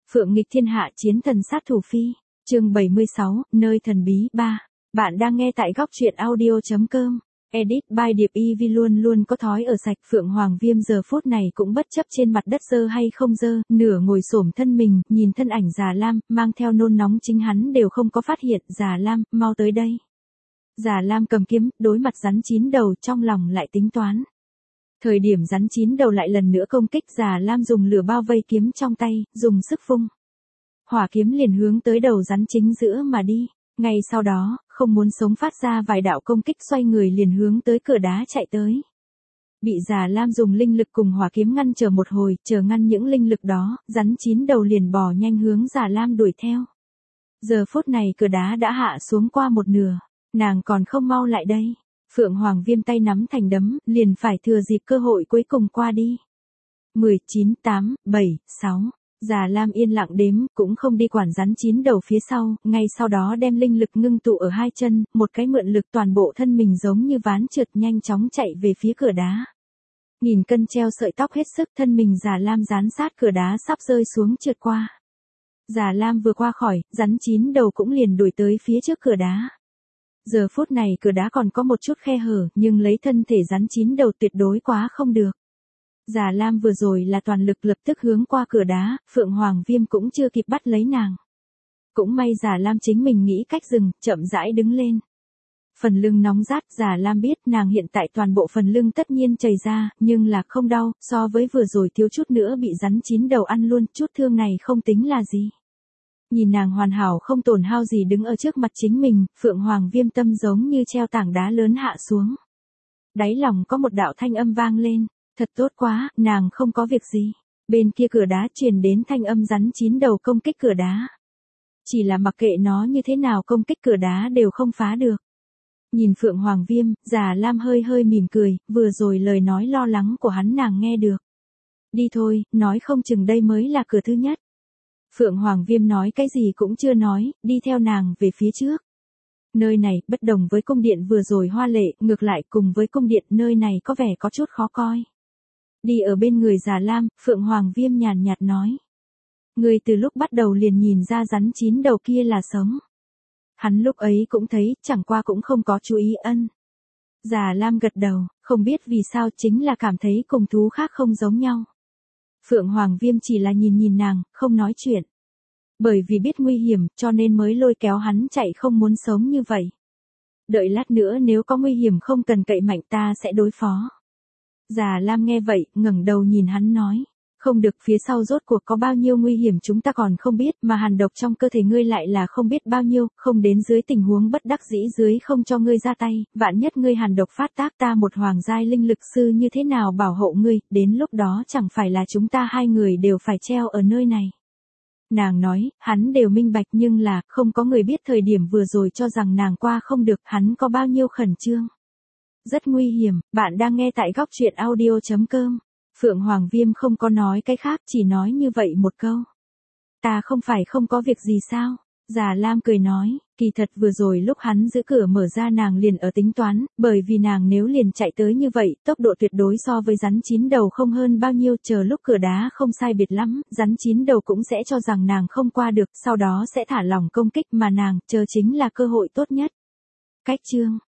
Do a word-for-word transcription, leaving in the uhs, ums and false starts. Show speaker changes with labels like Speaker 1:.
Speaker 1: Phượng nghịch thiên hạ chiến thần sát thủ phi, chương bảy mươi sáu, nơi thần bí ba. Bạn đang nghe tại góc truyện audio.com. Edit by Điệp Y Vi luôn luôn có thói ở sạch. Phượng Hoàng Viêm giờ phút này cũng bất chấp trên mặt đất dơ hay không dơ, nửa ngồi xổm thân mình, nhìn thân ảnh Già Lam, mang theo nôn nóng chính hắn đều không có phát hiện. Già Lam, mau tới đây. Già Lam cầm kiếm, đối mặt rắn chín đầu, trong lòng lại tính toán. Thời điểm rắn chín đầu lại lần nữa công kích, Già Lam dùng lửa bao vây kiếm trong tay, dùng sức vung. Hỏa kiếm liền hướng tới đầu rắn chính giữa mà đi. Ngay sau đó, không muốn sống phát ra vài đạo công kích, xoay người liền hướng tới cửa đá chạy tới. Bị Già Lam dùng linh lực cùng hỏa kiếm ngăn chờ một hồi, chờ ngăn những linh lực đó, rắn chín đầu liền bò nhanh hướng Già Lam đuổi theo. Giờ phút này cửa đá đã hạ xuống qua một nửa, nàng còn không mau lại đây. Phượng Hoàng Viêm tay nắm thành đấm, liền phải thừa dịp cơ hội cuối cùng qua đi. mười, chín, tám, bảy, sáu. Già Lam yên lặng đếm, cũng không đi quản rắn chín đầu phía sau, ngay sau đó đem linh lực ngưng tụ ở hai chân, một cái mượn lực toàn bộ thân mình giống như ván trượt nhanh chóng chạy về phía cửa đá. Nghìn cân treo sợi tóc hết sức, thân mình Già Lam dán sát cửa đá sắp rơi xuống trượt qua. Già Lam vừa qua khỏi, rắn chín đầu cũng liền đuổi tới phía trước cửa đá. Giờ phút này cửa đá còn có một chút khe hở, nhưng lấy thân thể rắn chín đầu tuyệt đối quá không được. Già Lam vừa rồi là toàn lực lập tức hướng qua cửa đá, Phượng Hoàng Viêm cũng chưa kịp bắt lấy nàng. Cũng may Già Lam chính mình nghĩ cách dừng, chậm rãi đứng lên. Phần lưng nóng rát, Già Lam biết nàng hiện tại toàn bộ phần lưng tất nhiên chảy ra, nhưng là không đau, so với vừa rồi thiếu chút nữa bị rắn chín đầu ăn luôn, chút thương này không tính là gì. Nhìn nàng hoàn hảo không tổn hao gì đứng ở trước mặt chính mình, Phượng Hoàng Viêm tâm giống như treo tảng đá lớn hạ xuống. Đáy lòng có một đạo thanh âm vang lên, thật tốt quá, nàng không có việc gì. Bên kia cửa đá truyền đến thanh âm rắn chín đầu công kích cửa đá. Chỉ là mặc kệ nó như thế nào công kích cửa đá đều không phá được. Nhìn Phượng Hoàng Viêm, Già Lam hơi hơi mỉm cười, vừa rồi lời nói lo lắng của hắn nàng nghe được. Đi thôi, nói không chừng đây mới là cửa thứ nhất. Phượng Hoàng Viêm nói cái gì cũng chưa nói, đi theo nàng về phía trước. Nơi này, bất đồng với cung điện vừa rồi hoa lệ, ngược lại cùng với cung điện nơi này có vẻ có chút khó coi. Đi ở bên người Già Lam, Phượng Hoàng Viêm nhàn nhạt nói. Người từ lúc bắt đầu liền nhìn ra rắn chín đầu kia là sống. Hắn lúc ấy cũng thấy, chẳng qua cũng không có chú ý ân. Già Lam gật đầu, không biết vì sao chính là cảm thấy cùng thú khác không giống nhau. Phượng Hoàng Viêm chỉ là nhìn nhìn nàng, không nói chuyện. Bởi vì biết nguy hiểm, cho nên mới lôi kéo hắn chạy không muốn sống như vậy. Đợi lát nữa nếu có nguy hiểm không cần cậy mạnh ta sẽ đối phó. Già Lam nghe vậy, ngẩng đầu nhìn hắn nói. Không được, phía sau rốt cuộc có bao nhiêu nguy hiểm chúng ta còn không biết, mà hàn độc trong cơ thể ngươi lại là không biết bao nhiêu, không đến dưới tình huống bất đắc dĩ dưới không cho ngươi ra tay, vạn nhất ngươi hàn độc phát tác ta một hoàng giai linh lực sư như thế nào bảo hộ ngươi, đến lúc đó chẳng phải là chúng ta hai người đều phải treo ở nơi này. Nàng nói, hắn đều minh bạch nhưng là, không có người biết thời điểm vừa rồi cho rằng nàng qua không được, hắn có bao nhiêu khẩn trương. Rất nguy hiểm, bạn đang nghe tại góc truyện audio.com. Phượng Hoàng Viêm không có nói cái khác, chỉ nói như vậy một câu. Ta không phải không có việc gì sao? Già Lam cười nói, kỳ thật vừa rồi lúc hắn giữ cửa mở ra nàng liền ở tính toán, bởi vì nàng nếu liền chạy tới như vậy, tốc độ tuyệt đối so với rắn chín đầu không hơn bao nhiêu, chờ lúc cửa đá không sai biệt lắm, rắn chín đầu cũng sẽ cho rằng nàng không qua được, sau đó sẽ thả lỏng công kích mà nàng, chờ chính là cơ hội tốt nhất. Cách chương